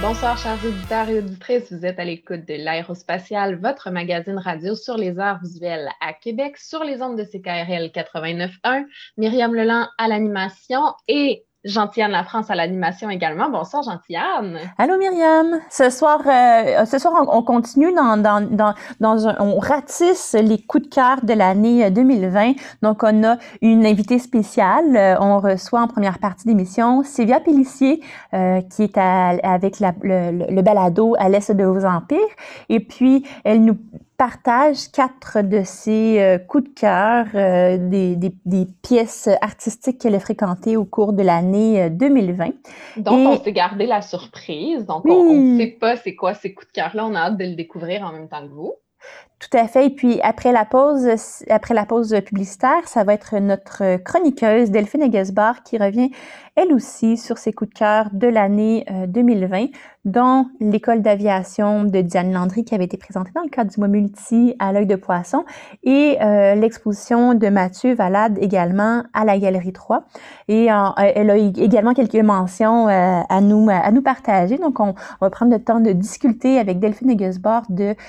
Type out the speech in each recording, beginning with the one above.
Bonsoir, chers auditeurs et auditrices. Vous êtes à l'écoute de l'Aérospatiale, votre magazine radio sur les arts visuels à Québec, sur les ondes de CKRL 89.1. Myriam Leland à l'animation et Gentiane Lafrance à l'animation également. Bonsoir, Gentiane. Allô Myriam, ce soir on continue on ratisse les coups de cœur de l'année 2020. Donc on a une invitée spéciale. On reçoit en première partie d'émission Sylvia Pélissier qui est avec le balado à l'Est de vos empires. Et puis elle nous partage 4 de ses coups de cœur, des pièces artistiques qu'elle a fréquentées au cours de l'année 2020. Donc, on Et s'est gardé la surprise. Donc, on ne sait oui, pas c'est quoi ces coups de cœur-là. On a hâte de le découvrir en même temps que vous. tout à fait. Et puis après la pause publicitaire, ça va être notre chroniqueuse Delphine Egesbar qui revient elle aussi sur ses coups de cœur de l'année 2020, dont l'école d'aviation de Diane Landry qui avait été présentée dans le cadre du mois multi à l'œil de poisson et l'exposition de Mathieu Valade également à la Galerie 3. Et elle a également quelques mentions à nous partager. Donc on va prendre le temps de discuter avec Delphine Egesbar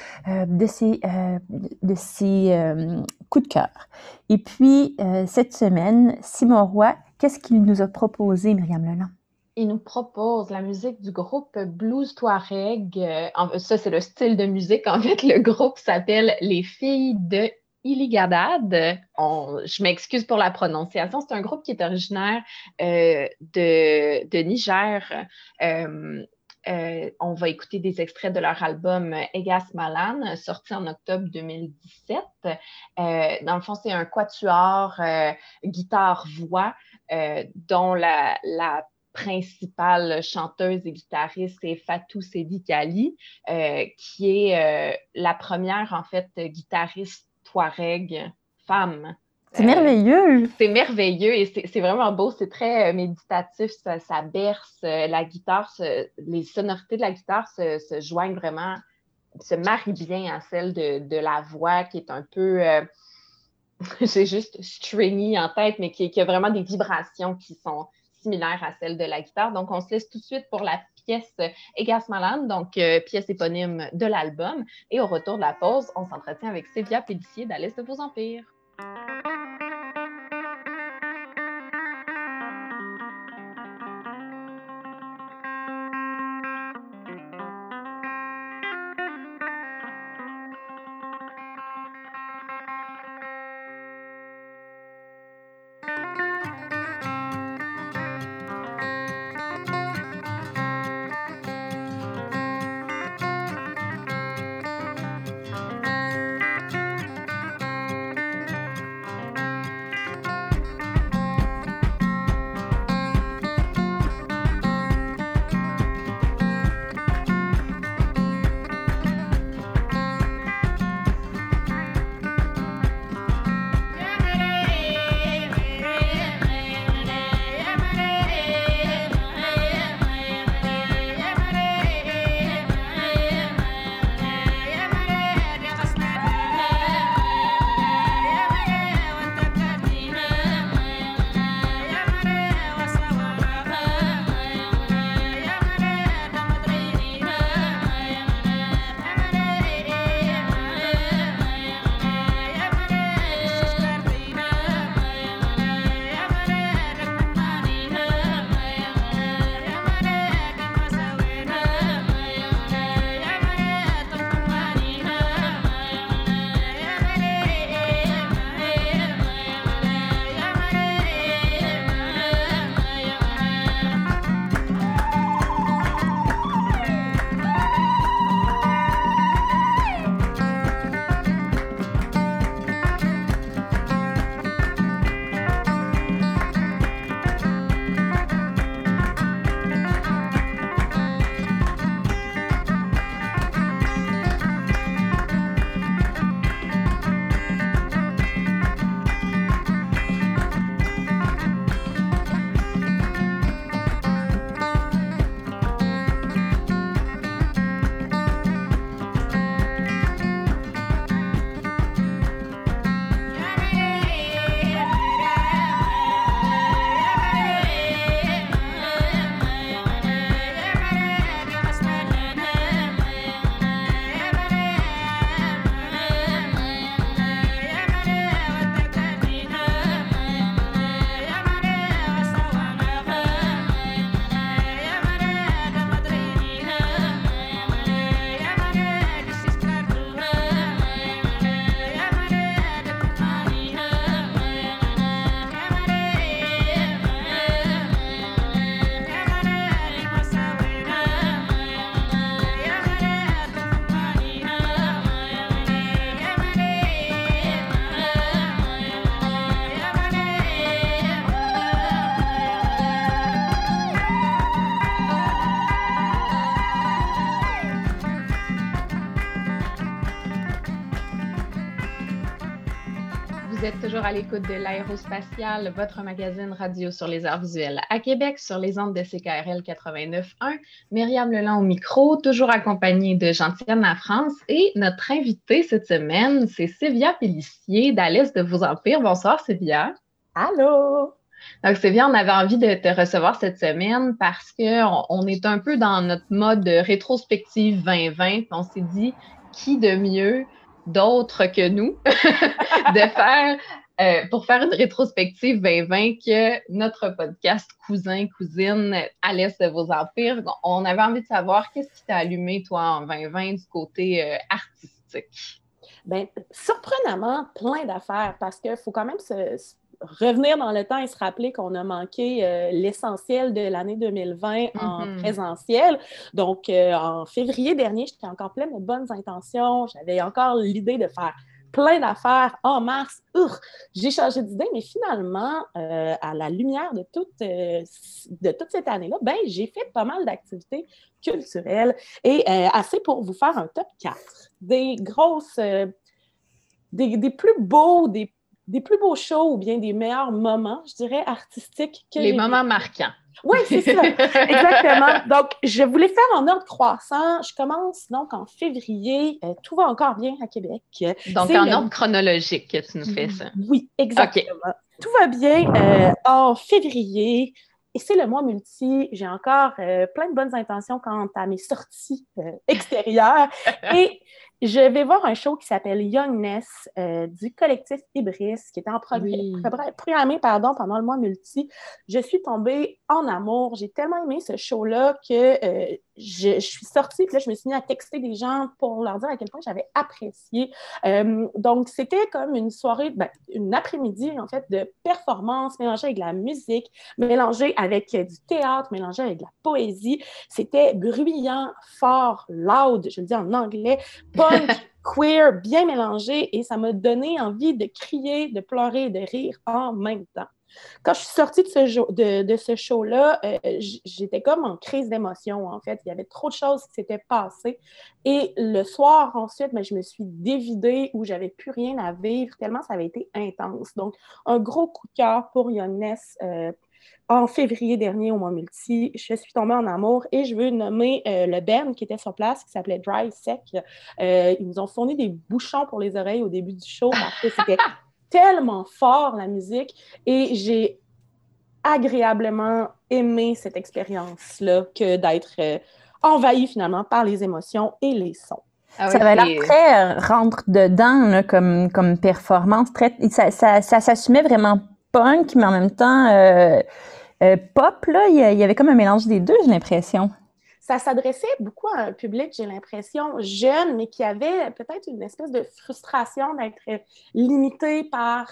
de ses coups de cœur. Et puis, cette semaine, Simon Roy, qu'est-ce qu'il nous a proposé, Myriam Leland? Il nous propose la musique du groupe Blues Touareg. Ça, c'est le style de musique. En fait, le groupe s'appelle Les Filles de Iligadad. Je m'excuse pour la prononciation. C'est un groupe qui est originaire de Niger. Euh, on va écouter des extraits de leur album Egas Malan, sorti en octobre 2017. Dans le fond, c'est un quatuor guitare-voix dont la principale chanteuse et guitariste est Fatou Sedi Kali, qui est la première, en fait, guitariste touareg femme. C'est merveilleux! C'est merveilleux et c'est vraiment beau, c'est très méditatif, ça berce, la guitare, les sonorités de la guitare se joignent vraiment, se marient bien à celle de la voix qui est un peu, j'ai juste stringy en tête, mais qui a vraiment des vibrations qui sont similaires à celles de la guitare. Donc, on se laisse tout de suite pour la pièce Egas Malan, donc pièce éponyme de l'album. Et au retour de la pause, on s'entretient avec Sylvia Pélissier d'À l'Est de vos empires. Vous êtes toujours à l'écoute de l'Aérospatiale, votre magazine radio sur les arts visuels à Québec, sur les ondes de CKRL 89.1. Myriam Leland au micro, toujours accompagnée de Gentiane La France. Et notre invitée cette semaine, c'est Sylvia Pélissier d'Alès de Vos Empires. Bonsoir, Sylvia. Allô! Donc, Sylvia, on avait envie de te recevoir cette semaine parce qu'on est un peu dans notre mode rétrospective 2020. On s'est dit, qui de mieux d'autres que nous de faire pour faire une rétrospective 2020 que notre podcast Cousin, Cousine à l'Est de vos empires. On avait envie de savoir qu'est-ce qui t'a allumé, toi, en 2020 du côté artistique? Bien, surprenamment, plein d'affaires parce qu'il faut quand même revenir dans le temps et se rappeler qu'on a manqué l'essentiel de l'année 2020 en présentiel. Donc, en février dernier, j'étais encore pleine de bonnes intentions. J'avais encore l'idée de faire plein d'affaires. En mars, j'ai changé d'idée, mais finalement, à la lumière de toute cette année-là, ben, j'ai fait pas mal d'activités culturelles et assez pour vous faire un top 4. Des grosses, des plus beaux, des plus beaux shows ou bien des meilleurs moments, je dirais, artistiques. Les moments marquants. Oui, c'est ça, exactement. Donc, je voulais faire en ordre croissant. Je commence donc en février. Tout va encore bien à Québec. Donc, en ordre chronologique que tu nous fais ça. Oui, exactement. Okay. Tout va bien en février. Et c'est le mois multi. J'ai encore plein de bonnes intentions quant à mes sorties extérieures. Et je vais voir un show qui s'appelle Youngness du collectif Ibris, qui était programmé pendant le mois multi. Je suis tombée en amour. J'ai tellement aimé ce show-là que je suis sortie, puis là, je me suis mis à texter des gens pour leur dire à quel point j'avais apprécié. Donc, c'était comme une soirée, une après-midi, en fait, de performance mélangée avec de la musique, mélangée avec du théâtre, mélangée avec de la poésie. C'était bruyant, fort, loud, je le dis en anglais, punk, queer, bien mélangé, et ça m'a donné envie de crier, de pleurer et de rire en même temps. Quand je suis sortie de ce show-là, j'étais comme en crise d'émotion, en fait. Il y avait trop de choses qui s'étaient passées. Et le soir, ensuite, je me suis dévidée où j'avais plus rien à vivre, tellement ça avait été intense. Donc, un gros coup de cœur pour Youngness en février dernier au mois multi. Je suis tombée en amour et je veux nommer le band qui était sur place, qui s'appelait Dry Sec. Ils nous ont fourni des bouchons pour les oreilles au début du show parce que c'était tellement fort, la musique, et j'ai agréablement aimé cette expérience-là que d'être envahie finalement par les émotions et les sons. Ah oui, ça avait l'air très rentre dedans là, comme performance. Ça s'assumait vraiment punk, mais en même temps pop. Là, il y avait comme un mélange des deux, j'ai l'impression. Ça s'adressait beaucoup à un public, j'ai l'impression, jeune, mais qui avait peut-être une espèce de frustration d'être limité par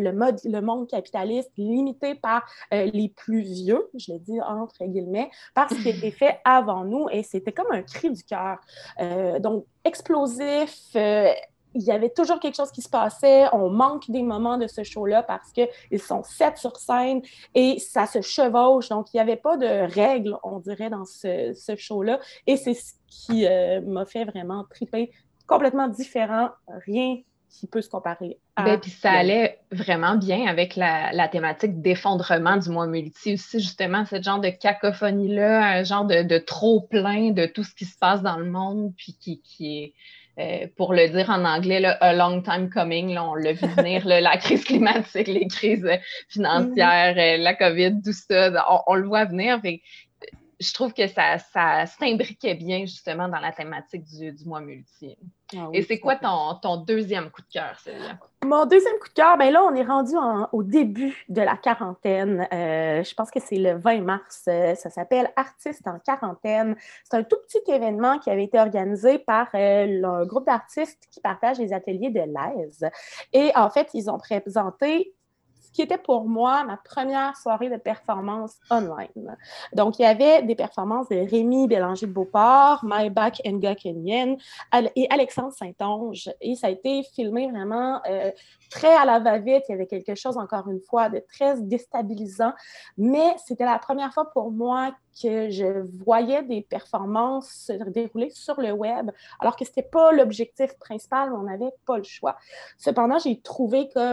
le monde capitaliste, limité par les plus vieux, je le dis entre guillemets, par ce qui a été fait avant nous, et c'était comme un cri du cœur. Donc, explosif, il y avait toujours quelque chose qui se passait. On manque des moments de ce show-là parce qu'ils sont 7 sur scène et ça se chevauche. Donc, il n'y avait pas de règles, on dirait, dans ce show-là. Et c'est ce qui m'a fait vraiment triper. Complètement différent, rien qui peut se comparer à... Puis ça allait vraiment bien avec la thématique d'effondrement du mois multi aussi, justement, ce genre de cacophonie-là, un genre de trop-plein de tout ce qui se passe dans le monde, puis qui est... pour le dire en anglais, là, a long time coming, là, on l'a vu venir, là, la crise climatique, les crises financières, la COVID, tout ça, on le voit venir. Fait, je trouve que ça s'imbriquait bien justement dans la thématique du mois multi. Ah oui, et c'est quoi ton deuxième coup de cœur, Sylvia? Mon deuxième coup de cœur, là, on est rendu au début de la quarantaine. Je pense que c'est le 20 mars. Ça s'appelle Artistes en quarantaine. C'est un tout petit événement qui avait été organisé par un groupe d'artistes qui partagent les ateliers de l'AISE. Et en fait, ils ont présenté qui était pour moi ma première soirée de performance online. Donc, il y avait des performances de Rémi Bélanger de Beauport, Maïbak Ngakenyen et Alexandre Saint-Onge. Et ça a été filmé vraiment très à la va-vite. Il y avait quelque chose, encore une fois, de très déstabilisant. Mais c'était la première fois pour moi que je voyais des performances se dérouler sur le web, alors que ce n'était pas l'objectif principal, on n'avait pas le choix. Cependant, j'ai trouvé comme tout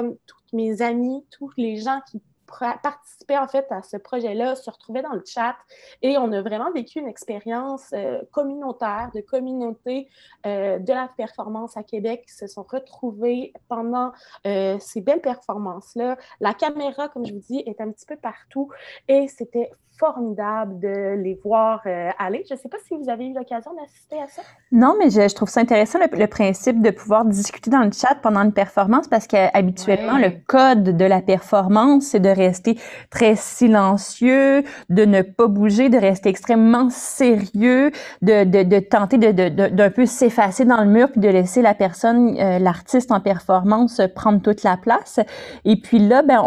mes amis, tous les gens qui participaient en fait à ce projet-là se retrouvaient dans le chat et on a vraiment vécu une expérience communautaire, de communauté de la performance à Québec qui se sont retrouvés pendant ces belles performances-là. La caméra, comme je vous dis, est un petit peu partout et c'était formidable de les voir aller. Je ne sais pas si vous avez eu l'occasion d'assister à ça. Non, mais je trouve ça intéressant le principe de pouvoir discuter dans le chat pendant une performance parce qu'habituellement, le code de la performance, c'est de rester très silencieux, de ne pas bouger, de rester extrêmement sérieux, de tenter d'un peu s'effacer dans le mur puis de laisser la personne, l'artiste en performance prendre toute la place. Et puis là, ben,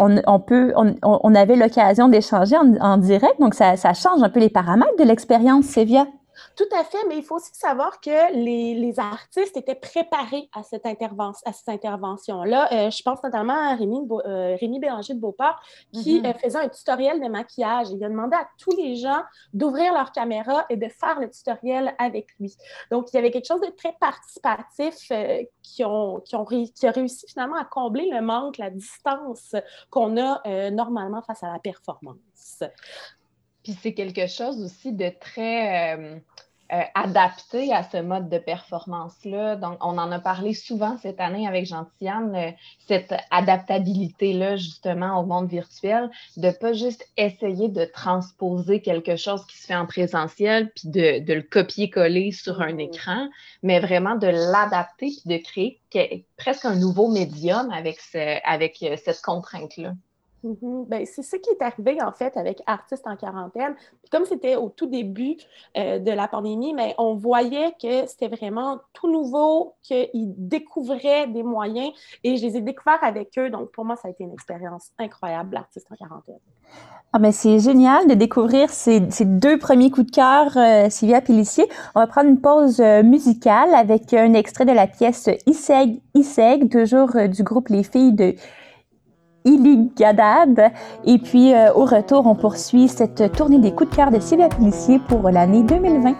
on avait l'occasion d'échanger en direct, donc ça change un peu les paramètres de l'expérience, Sévia. Tout à fait, mais il faut aussi savoir que les artistes étaient préparés à cette intervention-là. Je pense notamment à Rémi Bélanger de Beauport qui faisait un tutoriel de maquillage. Il a demandé à tous les gens d'ouvrir leur caméra et de faire le tutoriel avec lui. Donc, il y avait quelque chose de très participatif qui a réussi finalement à combler le manque, la distance qu'on a normalement face à la performance. Puis c'est quelque chose aussi de très adapté à ce mode de performance-là. Donc, on en a parlé souvent cette année avec Gentiane, cette adaptabilité-là, justement, au monde virtuel, de pas juste essayer de transposer quelque chose qui se fait en présentiel puis de le copier-coller sur un écran, mais vraiment de l'adapter puis de créer presque un nouveau médium avec cette contrainte-là. Ben, c'est ce qui est arrivé, en fait, avec Artistes en quarantaine. Comme c'était au tout début de la pandémie, mais on voyait que c'était vraiment tout nouveau, qu'ils découvraient des moyens et je les ai découverts avec eux. Donc, pour moi, ça a été une expérience incroyable, l'Artiste en quarantaine. Ah ben c'est génial de découvrir ces deux premiers coups de cœur, Sylvia Pélissier. On va prendre une pause musicale avec un extrait de la pièce Iseg, Iseg, toujours du groupe Les Filles de Iligadad. Et puis, au retour, on poursuit cette tournée des coups de cœur de Sylvia Pélissier pour l'année 2020.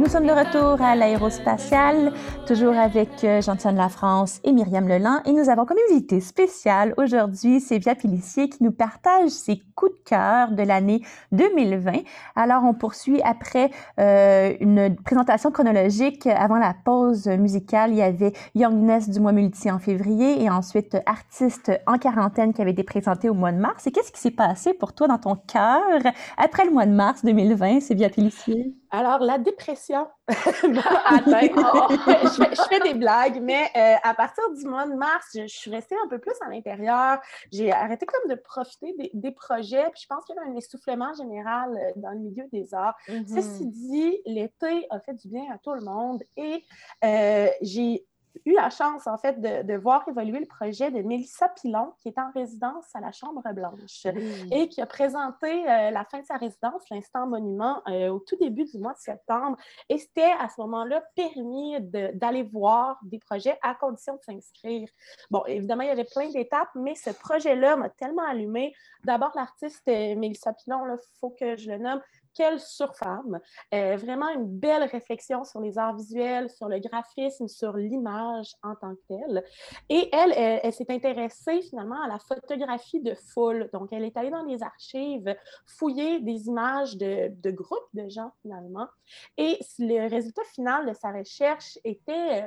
nous sommes de retour à l'aérospatiale, toujours avec Gentiane Lafrance et Myriam Leland. Et nous avons comme invité spécial aujourd'hui Sévia Pélissier qui nous partage ses coups de cœur de l'année 2020. Alors, on poursuit après une présentation chronologique. Avant la pause musicale, il y avait Youngness du mois multi en février et ensuite Artistes en quarantaine qui avait été présenté au mois de mars. Et qu'est-ce qui s'est passé pour toi dans ton cœur après le mois de mars 2020, Sévia Pélissier? Alors, la dépression m'a atteinte. Je fais des blagues, mais à partir du mois de mars, je suis restée un peu plus à l'intérieur. J'ai arrêté comme de profiter des projets, puis je pense qu'il y a un essoufflement général dans le milieu des arts. Ceci dit, l'été a fait du bien à tout le monde et j'ai eu la chance, en fait, de voir évoluer le projet de Mélissa Pilon, qui est en résidence à la Chambre-Blanche et qui a présenté la fin de sa résidence, l'Instant Monument, au tout début du mois de septembre. Et c'était à ce moment-là permis d'aller voir des projets à condition de s'inscrire. Bon, évidemment, il y avait plein d'étapes, mais ce projet-là m'a tellement allumée. D'abord, l'artiste Mélissa Pilon, il faut que je le nomme, quelle surfemme! Vraiment une belle réflexion sur les arts visuels, sur le graphisme, sur l'image en tant que telle. Et elle s'est intéressée finalement à la photographie de foule. Donc, elle est allée dans les archives fouiller des images de groupes de gens finalement. Et le résultat final de sa recherche était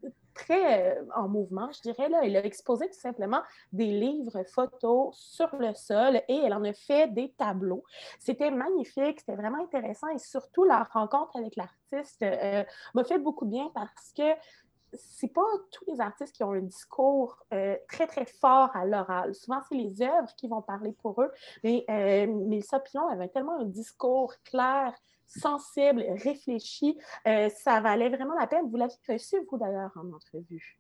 très en mouvement, je dirais. Là. Elle a exposé tout simplement des livres photos sur le sol et elle en a fait des tableaux. C'était magnifique, c'était vraiment intéressant et surtout la rencontre avec l'artiste m'a fait beaucoup de bien parce que c'est pas tous les artistes qui ont un discours très, très fort à l'oral. Souvent, c'est les œuvres qui vont parler pour eux. Mais Mélissa Pilon avait tellement un discours clair, sensible, réfléchi. Ça valait vraiment la peine. Vous l'avez reçu, vous, d'ailleurs, en entrevue.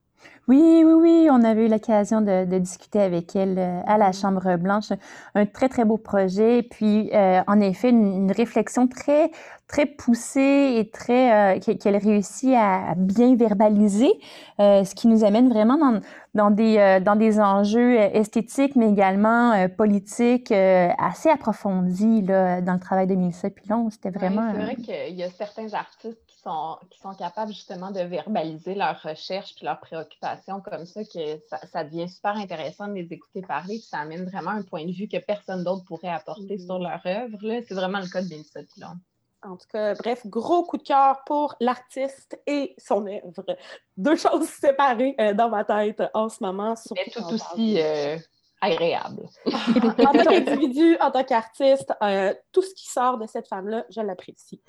Oui, on avait eu l'occasion de discuter avec elle à la Chambre-Blanche. Un très, très beau projet. Puis, en effet, une réflexion très, très poussée et très qu'elle réussit à bien verbaliser, ce qui nous amène vraiment dans des enjeux esthétiques, mais également politiques assez approfondis là, dans le travail de Mélissa Pilon. C'était vraiment... Oui, c'est vrai qu'il y a certains artistes qui sont capables justement de verbaliser leurs recherches puis leurs préoccupations comme ça, que ça devient super intéressant de les écouter parler, puis ça amène vraiment un point de vue que personne d'autre pourrait apporter sur leur œuvre. Là. C'est vraiment le cas de Mélissa Pilon. En tout cas, bref, gros coup de cœur pour l'artiste et son œuvre. Deux choses séparées dans ma tête en ce moment. Mais tout aussi agréable. En tant qu'individu, en tant qu'artiste, tout ce qui sort de cette femme-là, je l'apprécie.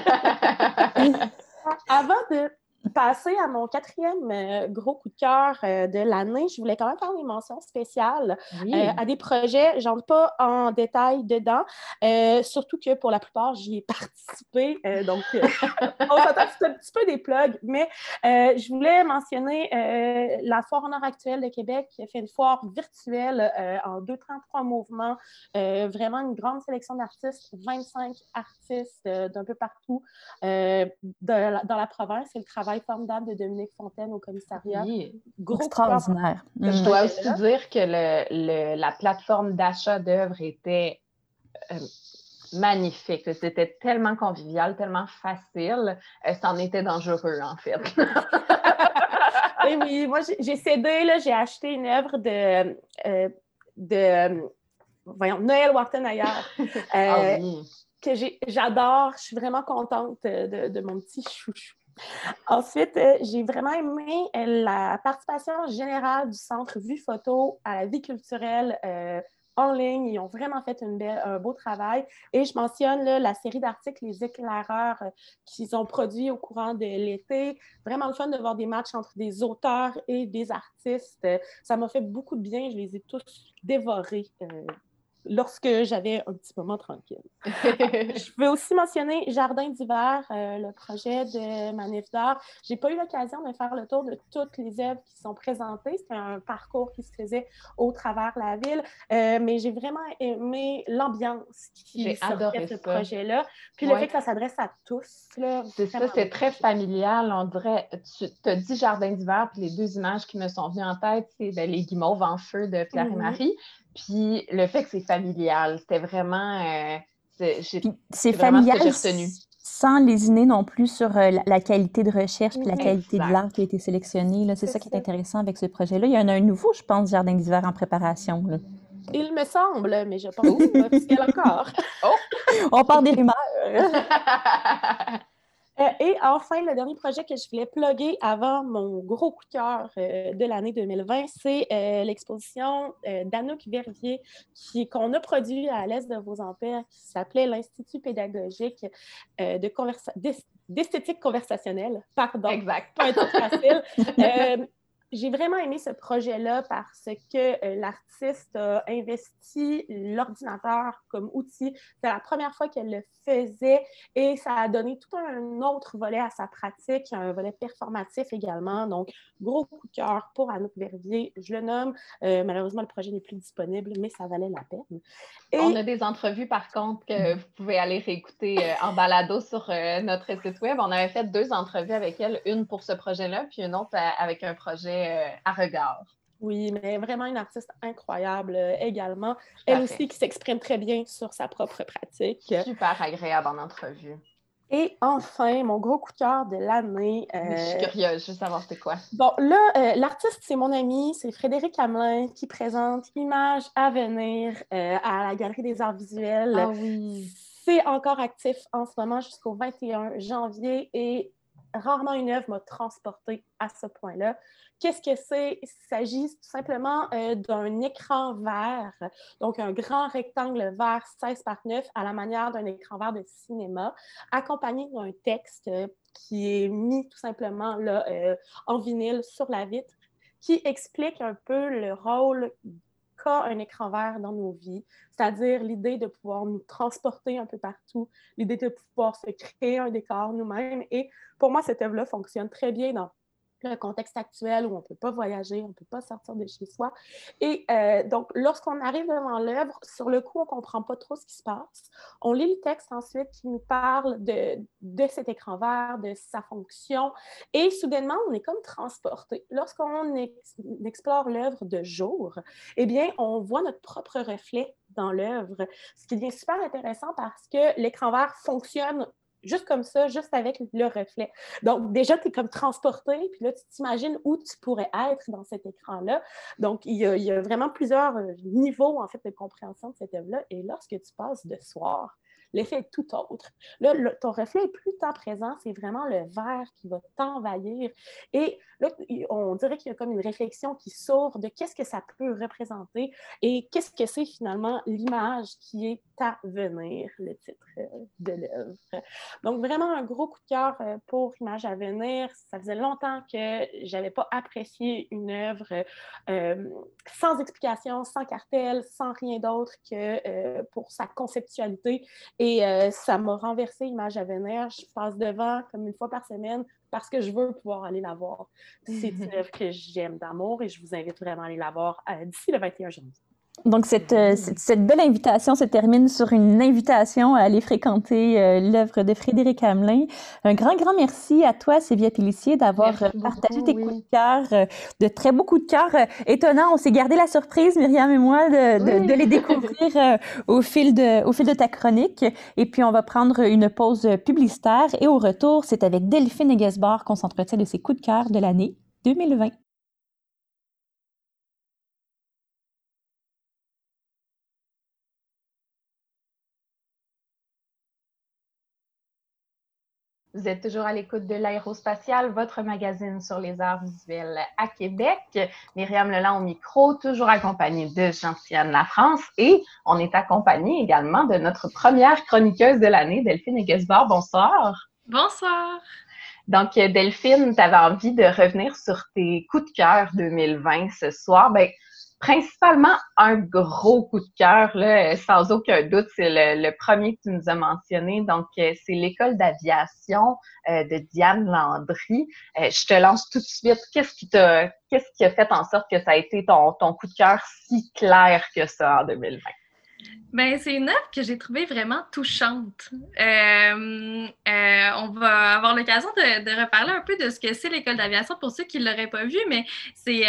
Avant de passer à mon quatrième gros coup de cœur de l'année, je voulais quand même faire des mentions spéciales à des projets. J'en ai pas en détail dedans, surtout que pour la plupart, j'y ai participé. Donc, on s'entend, c'est un petit peu des plugs, mais je voulais mentionner la Foire en art actuel de Québec qui a fait une foire virtuelle en 2-3 mouvements. Vraiment une grande sélection d'artistes, 25 artistes d'un peu partout dans la province. C'est le travail formidable de Dominique Fontaine au commissariat. Oui, extraordinaire. Je dois aussi dire que la plateforme d'achat d'œuvres était magnifique. C'était tellement convivial, tellement facile. C'en était dangereux, en fait. Et oui, moi, j'ai cédé, là, j'ai acheté une œuvre de Noël Wartenheyer. Oui. Que j'adore. Je suis vraiment contente de mon petit chouchou. Ensuite, j'ai vraiment aimé la participation générale du Centre Vue Photo à la vie culturelle en ligne. Ils ont vraiment fait un beau travail. Et je mentionne là, la série d'articles Les Éclaireurs qu'ils ont produits au courant de l'été. Vraiment le fun de voir des matchs entre des auteurs et des artistes. Ça m'a fait beaucoup de bien. Je les ai tous dévorés lorsque j'avais un petit moment tranquille. Je veux aussi mentionner Jardin d'hiver, le projet de Manif d'art. Je n'ai pas eu l'occasion de faire le tour de toutes les œuvres qui sont présentées. C'était un parcours qui se faisait au travers de la ville, mais j'ai vraiment aimé l'ambiance qui sortait de ce projet-là. Puis le fait que ça s'adresse à tous. Là, c'est ça, c'est très familial. On dirait, tu as dit Jardin d'hiver, puis les deux images qui me sont venues en tête, c'est les guimauves en feu de Pierre et Marie. Puis le fait que c'est familial, c'était vraiment... c'est familial. Ce que j'ai retenu. sans lésiner non plus sur la qualité de recherche puis la qualité de Exact. l'art qui a été sélectionné. Là. C'est ça qui est ça. intéressant avec ce projet-là. Il y en a un nouveau, je pense, Jardin d'hiver en préparation. Là. Il me semble, mais je pense que c'est pas officiel encore. Oh! On parle des rumeurs. Et enfin, le dernier projet que je voulais plugger avant mon gros coup de cœur de l'année 2020, c'est l'exposition d'Anouk Verviers qu'on a produit à l'Est de Vaux-en-Père, qui s'appelait l'Institut pédagogique d'esthétique conversationnelle. Pardon, Exact. pas un titre facile. J'ai vraiment aimé ce projet-là parce que l'artiste a investi l'ordinateur comme outil. C'est la première fois qu'elle le faisait et ça a donné tout un autre volet à sa pratique, un volet performatif également. Donc, gros coup de cœur pour Anouk Verviers, je le nomme. Malheureusement, le projet n'est plus disponible, mais ça valait la peine. Et... On a des entrevues, par contre, que vous pouvez aller réécouter en balado sur notre site web. On avait fait 2 entrevues avec elle, une pour ce projet-là, puis une autre avec un projet à regard. Oui, mais vraiment une artiste incroyable également. Elle aussi qui s'exprime très bien sur sa propre pratique. Super agréable en entrevue. Et enfin, mon gros coup de cœur de l'année. Je suis curieuse, je veux savoir c'est quoi. Bon, là, l'artiste, c'est mon ami, c'est Frédéric Hamelin qui présente Images à venir à la Galerie des Arts Visuels. Ah oui. C'est encore actif en ce moment jusqu'au 21 janvier et rarement une œuvre m'a transportée à ce point-là. Qu'est-ce que c'est? Il s'agit tout simplement d'un écran vert, donc un grand rectangle vert 16 par 9 à la manière d'un écran vert de cinéma, accompagné d'un texte qui est mis tout simplement là, en vinyle sur la vitre, qui explique un peu le rôle qu'a un écran vert dans nos vies, c'est-à-dire l'idée de pouvoir nous transporter un peu partout, l'idée de pouvoir se créer un décor nous-mêmes. Et pour moi, cette œuvre-là fonctionne très bien dans le contexte actuel où on ne peut pas voyager, on ne peut pas sortir de chez soi. Et donc, lorsqu'on arrive devant l'œuvre, sur le coup, on ne comprend pas trop ce qui se passe. On lit le texte ensuite qui nous parle de cet écran vert, de sa fonction, et soudainement, on est comme transporté. Lorsqu'on explore l'œuvre de jour, eh bien, on voit notre propre reflet dans l'œuvre, ce qui devient super intéressant parce que l'écran vert fonctionne juste comme ça, juste avec le reflet. Donc, déjà, tu es comme transporté, puis là, tu t'imagines où tu pourrais être dans cet écran-là. Donc, il y a vraiment plusieurs niveaux, en fait, de compréhension de cette œuvre-là. Et lorsque tu passes de soir, l'effet est tout autre. Là, ton reflet n'est plus tant présent, c'est vraiment le vert qui va t'envahir. Et là, on dirait qu'il y a comme une réflexion qui s'ouvre de qu'est-ce que ça peut représenter et qu'est-ce que c'est finalement l'image qui est à venir, le titre de l'œuvre. Donc, vraiment un gros coup de cœur pour Images à venir. Ça faisait longtemps que je n'avais pas apprécié une œuvre sans explication, sans cartel, sans rien d'autre que pour sa conceptualité. Et ça m'a renversé Images à venir. Je passe devant comme une fois par semaine parce que je veux pouvoir aller la voir. C'est une œuvre que j'aime d'amour et je vous invite vraiment à aller la voir d'ici le 21 janvier. Donc, cette belle invitation se termine sur une invitation à aller fréquenter l'œuvre de Frédéric Hamelin. Un grand, grand merci à toi, Sylvia Pélissier, d'avoir partagé tes coups de cœur, de très beaux coups de cœur étonnants. On s'est gardé la surprise, Myriam et moi, de les découvrir au fil de ta chronique. Et puis, on va prendre une pause publicitaire. Et au retour, c'est avec Delphine Egesbar qu'on s'entretient de ses coups de cœur de l'année 2020. Vous êtes toujours à l'écoute de l'Aérospatiale, votre magazine sur les arts visuels à Québec. Myriam Leland au micro, toujours accompagnée de Gentiane Lafrance. Et on est accompagné également de notre première chroniqueuse de l'année, Delphine Egesbar. Bonsoir. Bonsoir. Donc, Delphine, tu avais envie de revenir sur tes coups de cœur 2020 ce soir. Bien, principalement, un gros coup de cœur, là, sans aucun doute, c'est le premier que tu nous as mentionné. Donc, c'est l'école d'aviation de Diane Landry. Je te lance tout de suite. Qu'est-ce qui a fait en sorte que ça a été ton coup de cœur si clair que ça en 2020? Ben, c'est une œuvre que j'ai trouvée vraiment touchante. On va avoir l'occasion de reparler un peu de ce que c'est l'École d'aviation pour ceux qui ne l'auraient pas vu, mais c'est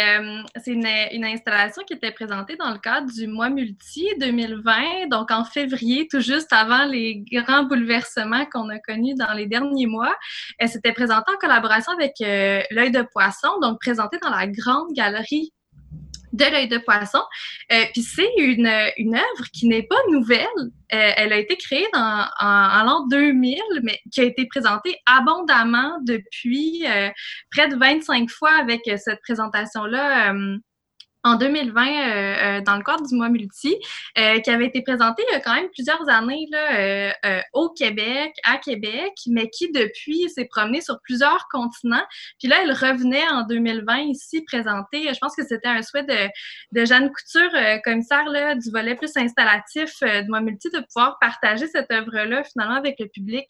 une installation qui était présentée dans le cadre du Mois Multi 2020, donc en février, tout juste avant les grands bouleversements qu'on a connus dans les derniers mois. Elle s'était présentée en collaboration avec l'Œil de Poisson, donc présentée dans la grande galerie de l'Œil de Poisson. Puis c'est une œuvre qui n'est pas nouvelle. Elle a été créée en l'an 2000, mais qui a été présentée abondamment depuis près de 25 fois avec cette présentation-là en 2020 dans le cadre du Mois Multi, qui avait été présenté il y a quand même plusieurs années là, au Québec, à Québec, mais qui depuis s'est promené sur plusieurs continents. Puis là, elle revenait en 2020 ici présenter. Je pense que c'était un souhait de Jeanne Couture, commissaire là, du volet plus installatif du Mois Multi, de pouvoir partager cette œuvre-là finalement avec le public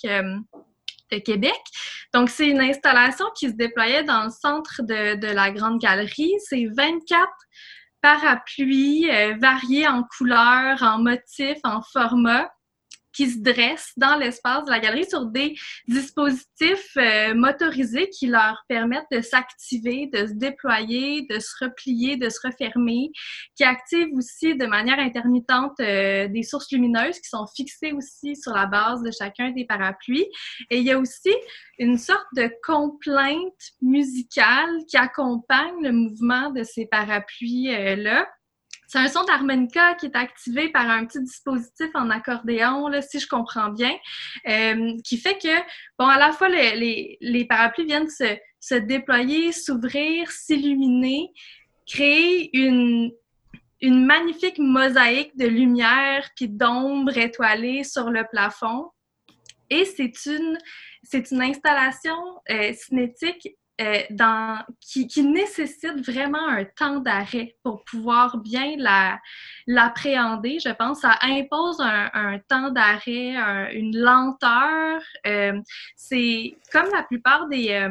de Québec. Donc, c'est une installation qui se déployait dans le centre de la Grande Galerie. C'est 24 parapluies variés en couleurs, en motifs, en format, qui se dressent dans l'espace de la galerie sur des dispositifs motorisés qui leur permettent de s'activer, de se déployer, de se replier, de se refermer, qui activent aussi de manière intermittente des sources lumineuses qui sont fixées aussi sur la base de chacun des parapluies. Et il y a aussi une sorte de complainte musicale qui accompagne le mouvement de ces parapluies-là. C'est un son d'harmonica qui est activé par un petit dispositif en accordéon, là, si je comprends bien, qui fait que, bon, à la fois, les parapluies viennent se déployer, s'ouvrir, s'illuminer, créer une magnifique mosaïque de lumière puis d'ombre étoilée sur le plafond. Et c'est une installation cinétique qui nécessite vraiment un temps d'arrêt pour pouvoir bien l'appréhender. Je pense que ça impose un temps d'arrêt, une lenteur. C'est comme la plupart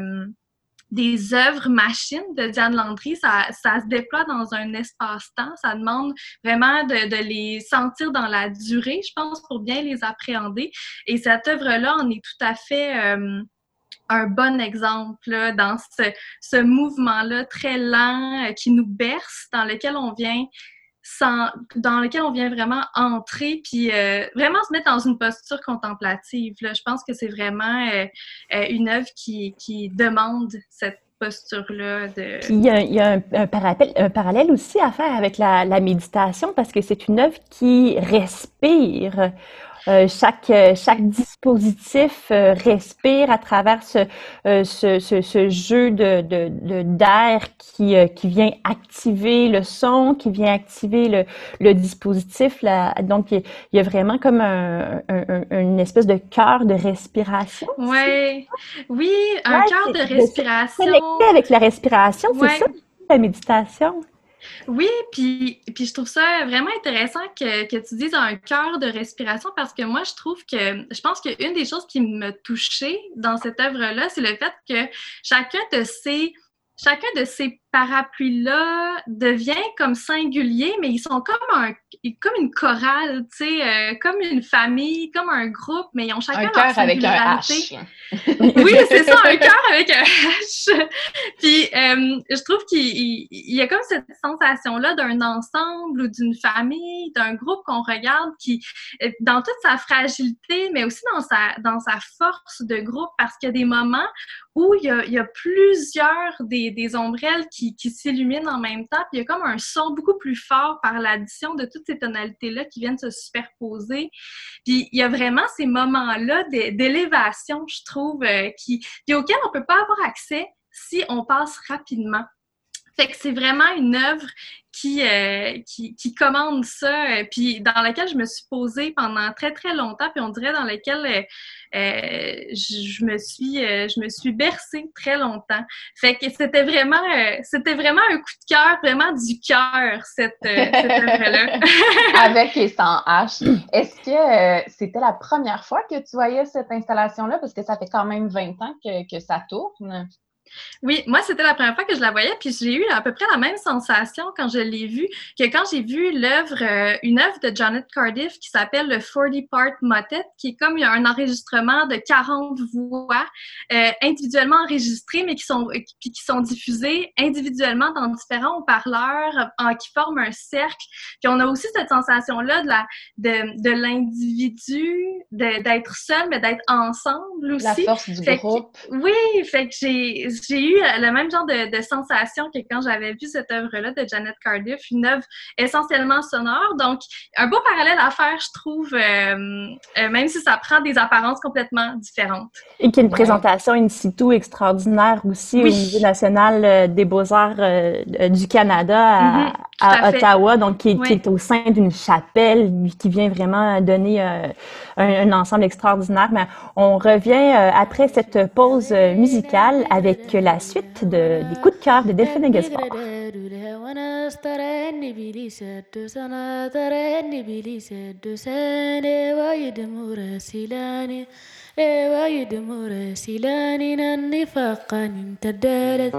des œuvres machines de Diane Landry, ça se déploie dans un espace-temps. Ça demande vraiment de les sentir dans la durée, je pense, pour bien les appréhender. Et cette œuvre-là en est tout à fait un bon exemple là, dans ce mouvement-là très lent qui nous berce, dans lequel on vient vraiment entrer puis vraiment se mettre dans une posture contemplative. Là. Je pense que c'est vraiment une œuvre qui demande cette posture-là. Puis il y a un parallèle aussi à faire avec la méditation parce que c'est une œuvre qui respire. Chaque dispositif respire à travers ce jeu d'air qui vient activer le son, qui vient activer le dispositif. Donc, il y a vraiment comme une espèce de cœur de respiration. Oui, un cœur de respiration. Connecté avec la respiration, c'est ça, la méditation. Oui, puis je trouve ça vraiment intéressant que tu dises un cœur de respiration parce que moi, je pense qu'une des choses qui me touchait dans cette œuvre-là, c'est le fait que chacun de ces parapluies-là devient comme singulier, mais ils sont comme une chorale, tu sais, comme une famille, comme un groupe, mais ils ont chacun leur singularité. Un cœur avec un H. Oui, c'est ça, un cœur avec un H. Puis, je trouve qu'il y a comme cette sensation-là d'un ensemble ou d'une famille, d'un groupe qu'on regarde qui, dans toute sa fragilité, mais aussi dans sa force de groupe, parce qu'il y a des moments où il y a plusieurs des ombrelles qui s'illuminent en même temps, puis il y a comme un son beaucoup plus fort par l'addition de toutes ces tonalités-là qui viennent se superposer. Puis il y a vraiment ces moments-là d'élévation, je trouve, puis auxquels on peut pas avoir accès si on passe rapidement. Fait que c'est vraiment une œuvre qui commande ça, puis dans laquelle je me suis posée pendant très, très longtemps, puis on dirait dans laquelle je me suis bercée très longtemps. Fait que c'était vraiment un coup de cœur, vraiment du cœur, cette œuvre-là. Avec et sans H. Est-ce que c'était la première fois que tu voyais cette installation-là? Parce que ça fait quand même 20 ans que ça tourne. Oui, moi, c'était la première fois que je la voyais, puis j'ai eu à peu près la même sensation quand je l'ai vue que quand j'ai vu une œuvre de Janet Cardiff qui s'appelle le 40-Part Motet, qui est comme un enregistrement de 40 voix individuellement enregistrées, mais qui sont diffusées individuellement dans différents haut-parleurs qui forment un cercle. Puis on a aussi cette sensation-là de l'individu, d'être seul, mais d'être ensemble aussi. La force du groupe. Oui, fait que j'ai eu le même genre de sensation que quand j'avais vu cette œuvre-là de Janet Cardiff, une œuvre essentiellement sonore. Donc, un beau parallèle à faire, je trouve, même si ça prend des apparences complètement différentes. Et qu'il y a une présentation in situ extraordinaire aussi au Musée national des beaux-arts du Canada à Ottawa, donc qui est au sein d'une chapelle, qui vient vraiment donner un ensemble extraordinaire. Mais on revient après cette pause musicale avec la suite des coups de cœur de Delphine Eggesborg. مراسلان النفاق امتدت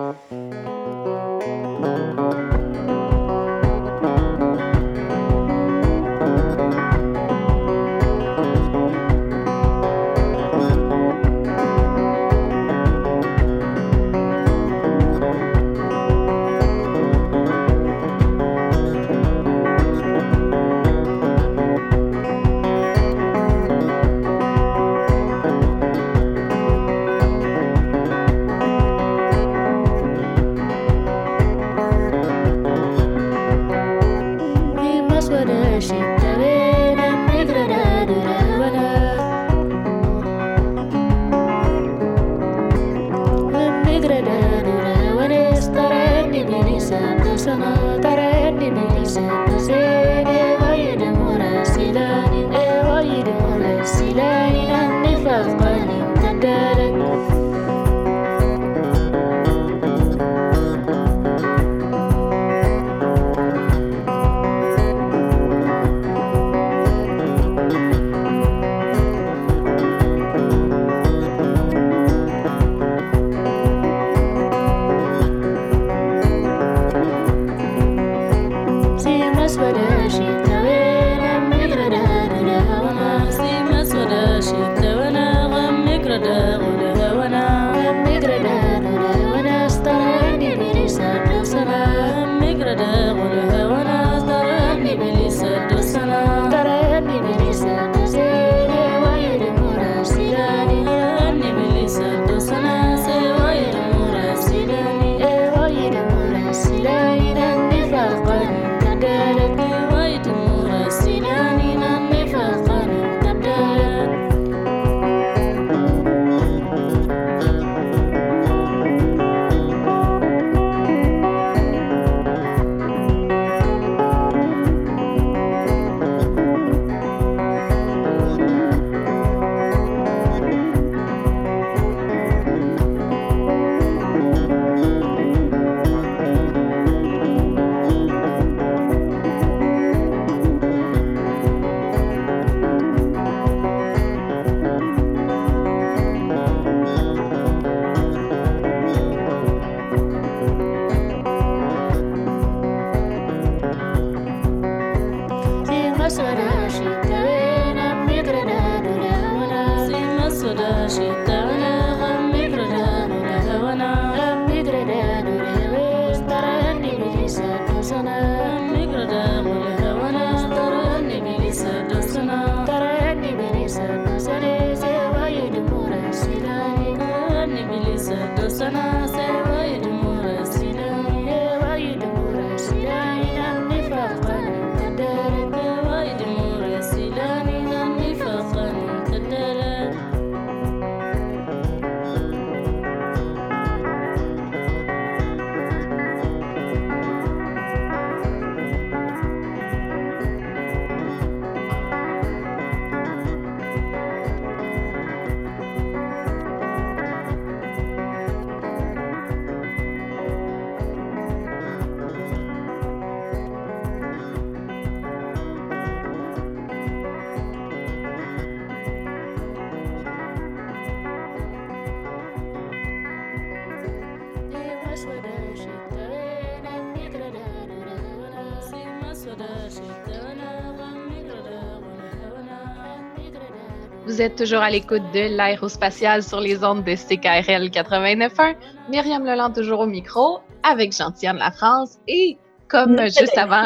Vous êtes toujours à l'écoute de l'aérospatiale sur les ondes de CKRL 89.1. Myriam Leland toujours au micro avec Gentiane Lafrance et comme juste avant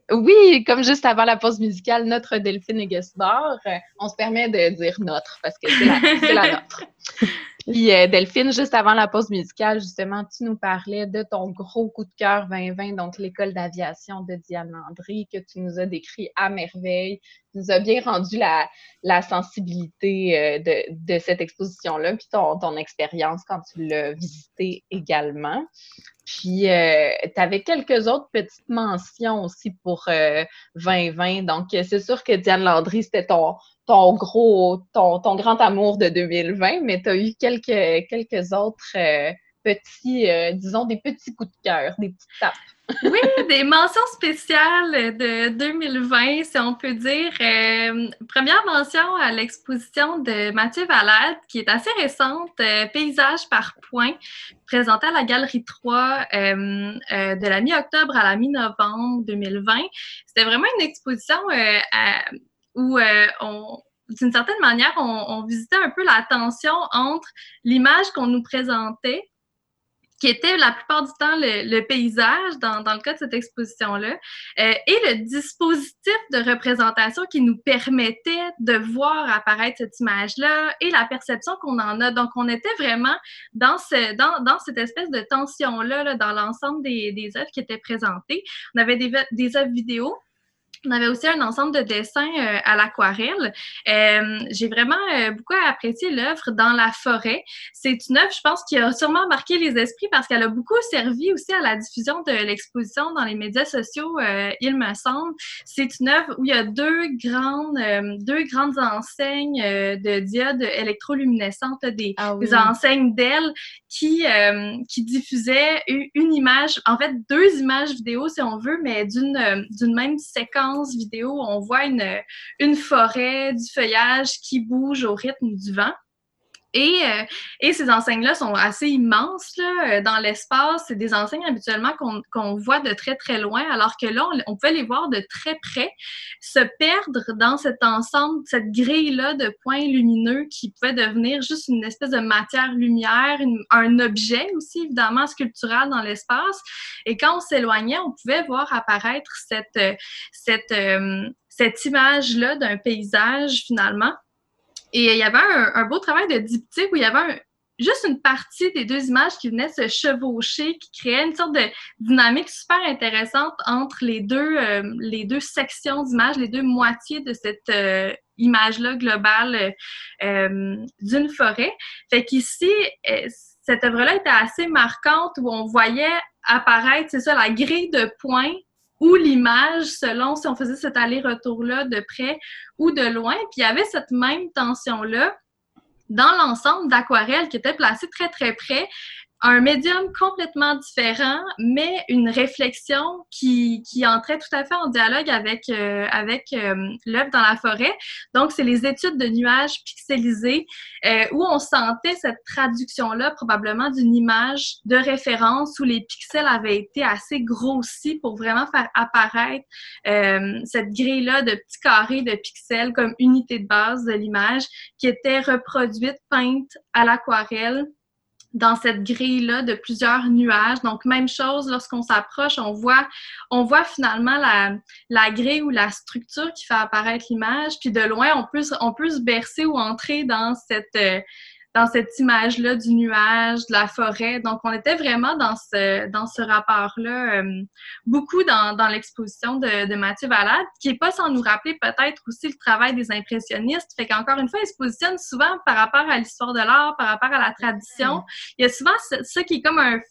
la pause musicale, notre Delphine Egesbar. On se permet de dire notre parce que c'est la nôtre. Puis Delphine, juste avant la pause musicale, justement, tu nous parlais de ton gros coup de cœur 2020, donc l'école d'aviation de Diane Landry, que tu nous as décrit à merveille. Tu nous as bien rendu la sensibilité de cette exposition-là, puis ton expérience quand tu l'as visitée également. Puis, tu avais quelques autres petites mentions aussi pour 2020. Donc, c'est sûr que Diane Landry, c'était ton grand amour de 2020, mais tu as eu quelques autres petits, disons, des petits coups de cœur, des petites tapes. Oui, des mentions spéciales de 2020, si on peut dire. Première mention à l'exposition de Mathieu Valade, qui est assez récente, Paysage par point, présentée à la Galerie 3 de la mi-octobre à la mi-novembre 2020. C'était vraiment une exposition où d'une certaine manière, on visitait un peu la tension entre l'image qu'on nous présentait, qui était la plupart du temps le paysage dans le cas de cette exposition-là, et le dispositif de représentation qui nous permettait de voir apparaître cette image-là et la perception qu'on en a. Donc, on était vraiment dans cette espèce de tension-là là, dans l'ensemble des œuvres qui étaient présentées. On avait des œuvres vidéo. On avait aussi un ensemble de dessins à l'aquarelle. J'ai vraiment beaucoup apprécié l'œuvre Dans la forêt. C'est une œuvre, je pense, qui a sûrement marqué les esprits parce qu'elle a beaucoup servi aussi à la diffusion de l'exposition dans les médias sociaux, il me semble. C'est une œuvre où il y a deux grandes enseignes de diodes électroluminescentes, des enseignes d'ailes qui diffusaient une image, en fait deux images vidéo si on veut, mais d'une même séquence vidéo, on voit une forêt, du feuillage qui bouge au rythme du vent. Et ces enseignes-là sont assez immenses là, dans l'espace. C'est des enseignes habituellement qu'on voit de très, très loin, alors que là, on pouvait les voir de très près, se perdre dans cet ensemble, cette grille-là de points lumineux qui pouvait devenir juste une espèce de matière-lumière, un objet aussi, évidemment, sculptural dans l'espace. Et quand on s'éloignait, on pouvait voir apparaître cette image-là d'un paysage, finalement. Et il y avait un beau travail de diptyque où il y avait juste une partie des deux images qui venaient se chevaucher, qui créait une sorte de dynamique super intéressante entre les deux sections d'images, les deux moitiés de cette image-là globale d'une forêt. Fait qu'ici, cette œuvre-là était assez marquante où on voyait apparaître, c'est ça, la grille de points ou l'image, selon si on faisait cet aller-retour-là de près ou de loin. Puis il y avait cette même tension-là dans l'ensemble d'aquarelles qui était placé très, très près. Un médium complètement différent, mais une réflexion qui entrait tout à fait en dialogue avec l'œuvre Dans la forêt. Donc, c'est les études de nuages pixelisés où on sentait cette traduction-là probablement d'une image de référence où les pixels avaient été assez grossis pour vraiment faire apparaître cette grille-là de petits carrés de pixels comme unité de base de l'image qui était reproduite, peinte à l'aquarelle dans cette grille-là de plusieurs nuages. Donc, même chose, lorsqu'on s'approche, on voit finalement la grille ou la structure qui fait apparaître l'image. Puis de loin, on peut se bercer ou entrer dans cette image-là du nuage, de la forêt. Donc, on était vraiment dans ce rapport-là, beaucoup dans l'exposition de Mathieu Valade, qui n'est pas sans nous rappeler peut-être aussi le travail des impressionnistes. Fait qu'encore une fois, il se positionne souvent par rapport à l'histoire de l'art, par rapport à la tradition. Il y a souvent ça qui est comme un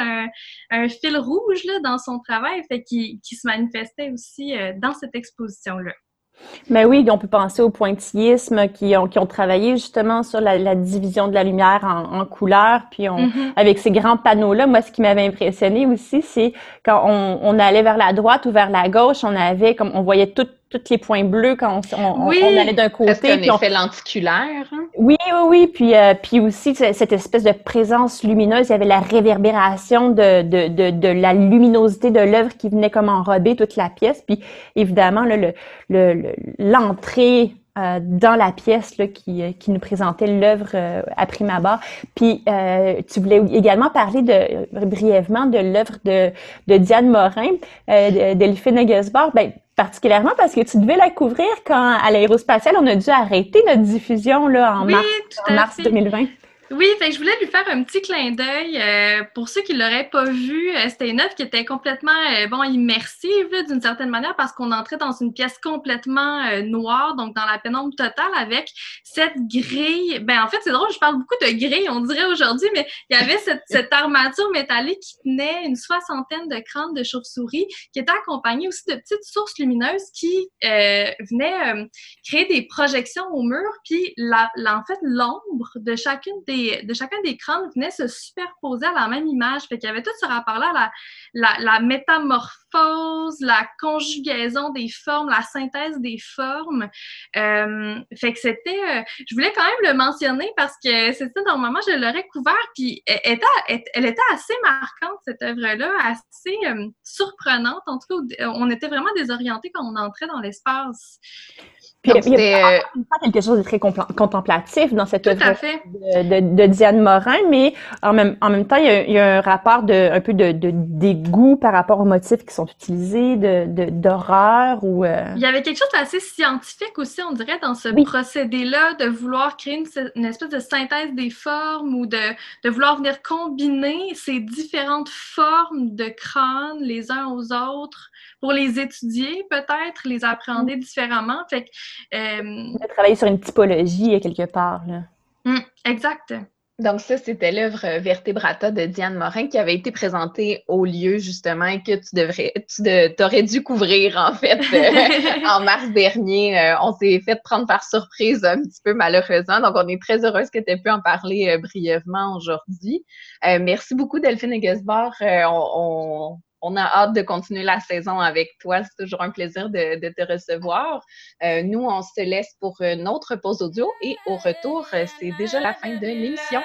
fil rouge là, dans son travail, fait qui se manifestait aussi dans cette exposition-là. Mais oui, on peut penser au pointillisme qui ont travaillé justement sur la division de la lumière en couleurs, puis avec ces grands panneaux-là. Moi, ce qui m'avait impressionné aussi, c'est quand on allait vers la droite ou vers la gauche, on voyait tout tous les points bleus quand on Oui, allait d'un côté. est-ce qu'un puis on- effet lenticulaire? Hein? Oui, oui, oui. Puis aussi, cette espèce de présence lumineuse, il y avait la réverbération de la luminosité de l'œuvre qui venait comme enrober toute la pièce. Puis évidemment, là, l'entrée dans la pièce là, qui nous présentait l'œuvre à prime abord. Puis tu voulais également parler brièvement de l'œuvre de Diane Morin, Delphine Eggesborg. Ben, particulièrement parce que tu devais la couvrir quand, à l'Aérospatiale, on a dû arrêter notre diffusion là, en Oui, mars, tout en à mars fait. 2020. Oui, fait que je voulais lui faire un petit clin d'œil. Pour ceux qui l'auraient pas vu, c'était une œuvre qui était complètement immersive là, d'une certaine manière parce qu'on entrait dans une pièce complètement noire, donc dans la pénombre totale avec cette grille. Ben en fait, c'est drôle, je parle beaucoup de grille, on dirait aujourd'hui, mais il y avait cette armature métallique qui tenait une 60aine de crânes de chauve-souris qui était accompagnée aussi de petites sources lumineuses qui venaient créer des projections au mur, puis en fait, l'ombre de chacun des crânes venait se superposer à la même image. Fait qu'il y avait tout ce rapport-là, la métamorphose, la conjugaison des formes, la synthèse des formes. Fait que c'était... je voulais quand même le mentionner parce que c'était normalement, je l'aurais couvert, puis elle était assez marquante, cette œuvre-là, assez surprenante. En tout cas, on était vraiment désorientés quand on entrait dans l'espace. Puis Donc, il y a c'était quelque chose de très contemplatif dans cette Tout œuvre à fait. de Diane Morin, mais en même temps, il y a un rapport un peu de dégoût par rapport aux motifs qui sont utilisés, d'horreur ou... Il y avait quelque chose d'assez scientifique aussi, on dirait, dans ce Oui. procédé-là, de vouloir créer une espèce de synthèse des formes ou de vouloir venir combiner ces différentes formes de crânes les uns aux autres pour les étudier, peut-être, les appréhender différemment. Fait que, De travailler sur une typologie quelque part, là. exact. Donc ça, c'était l'œuvre Vertebrata de Diane Morin qui avait été présentée au lieu justement que tu t'aurais dû couvrir en fait en mars dernier. On s'est fait prendre par surprise un petit peu malheureusement, donc on est très heureuse que tu aies pu en parler brièvement aujourd'hui. Merci beaucoup Delphine Eggesborg. On a hâte de continuer la saison avec toi. C'est toujours un plaisir de te recevoir. Nous, on se laisse pour une autre pause audio et au retour, c'est déjà la fin de l'émission.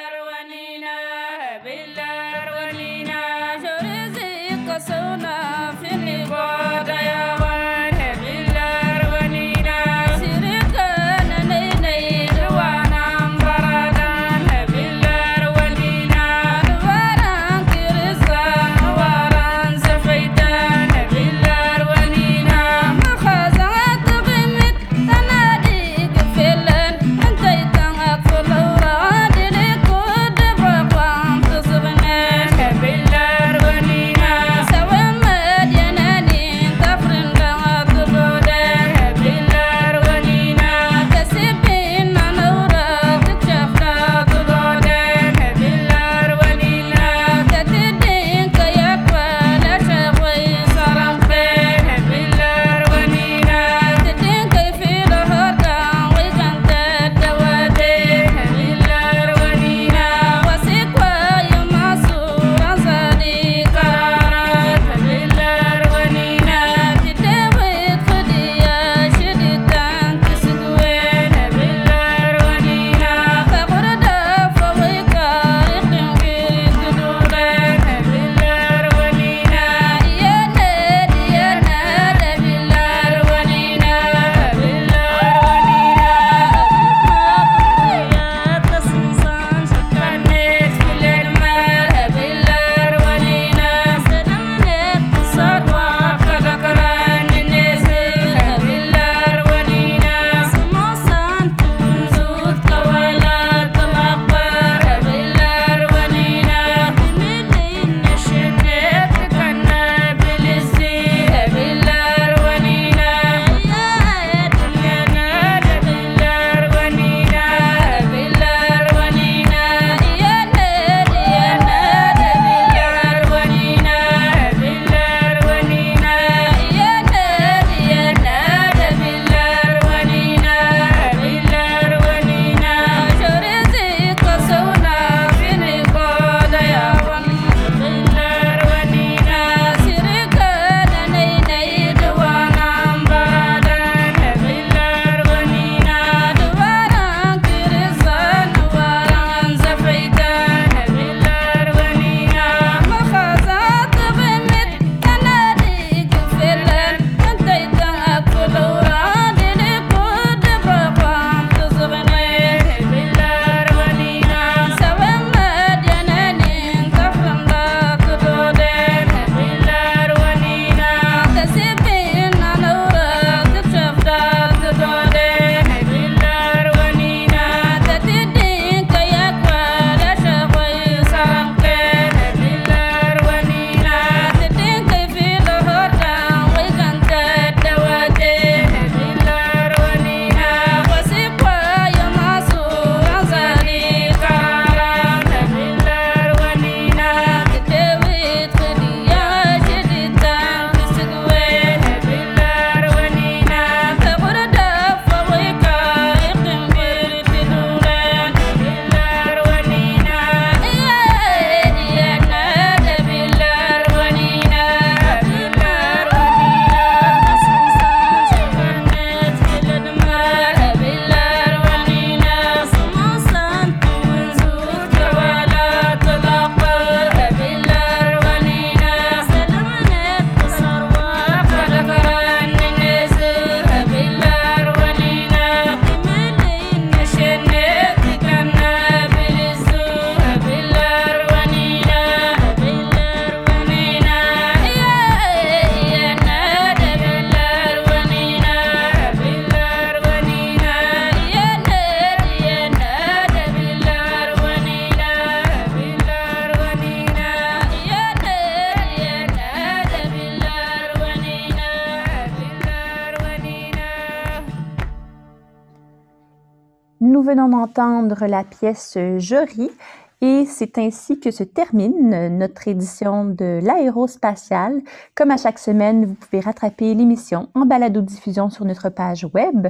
nous venons d'entendre la pièce Jory et c'est ainsi que se termine notre édition de l'Aérospatiale. Comme à chaque semaine, vous pouvez rattraper l'émission en balado-diffusion sur notre page web,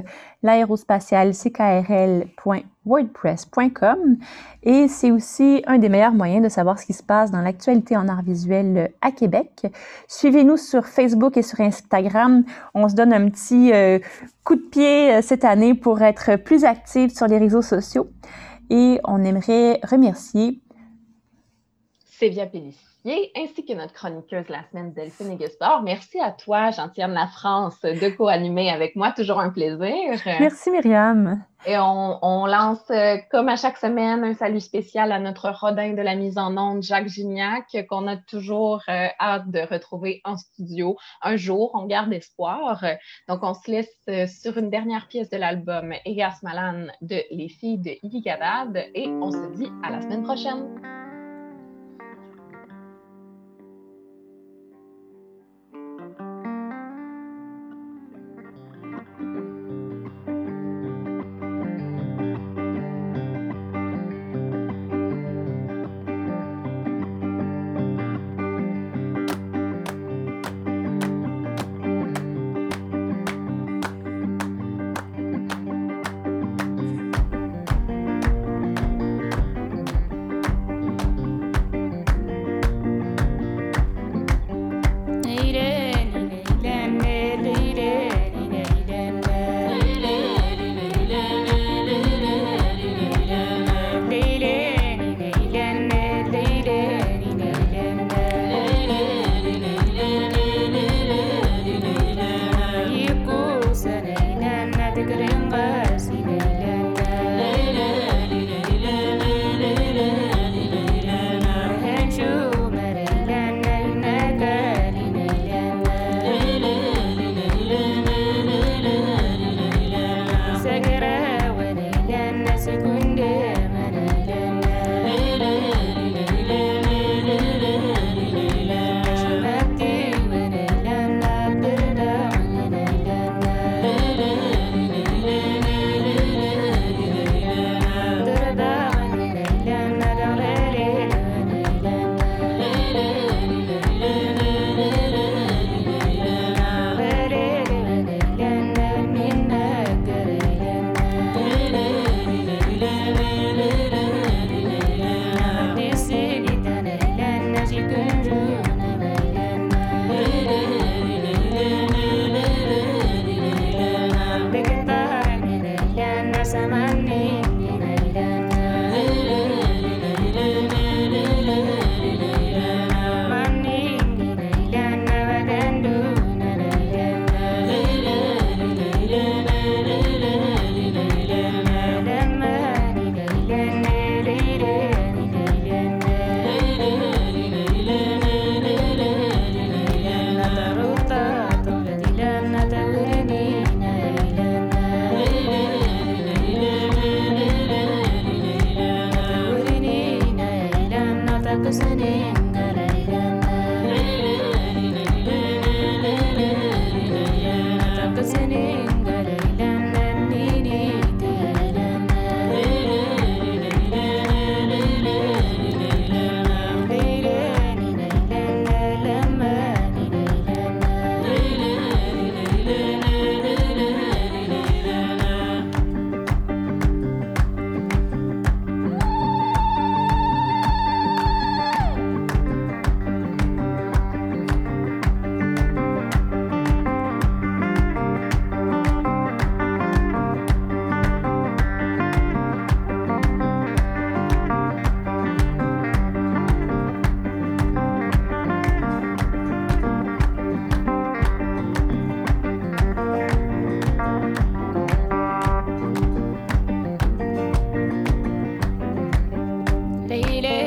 l'aérospatiale.wordpress.com et c'est aussi un des meilleurs moyens de savoir ce qui se passe dans l'actualité en art visuel à Québec. Suivez-nous sur Facebook et sur Instagram. On se donne un petit coup de pied cette année pour être plus actifs sur les réseaux sociaux. Et on aimerait remercier Sévia Pélissier, ainsi que notre chroniqueuse la semaine, Delphine Aiguesport. Merci à toi, Gentiane La France, de co-animer avec moi. Toujours un plaisir. Merci, Myriam. Et on lance, comme à chaque semaine, un salut spécial à notre rodin de la mise en onde, Jacques Gignac, qu'on a toujours hâte de retrouver en studio un jour. On garde espoir. Donc, on se laisse sur une dernière pièce de l'album Egas Malan de Les filles de Iligadad et on se dit à la semaine prochaine. Lady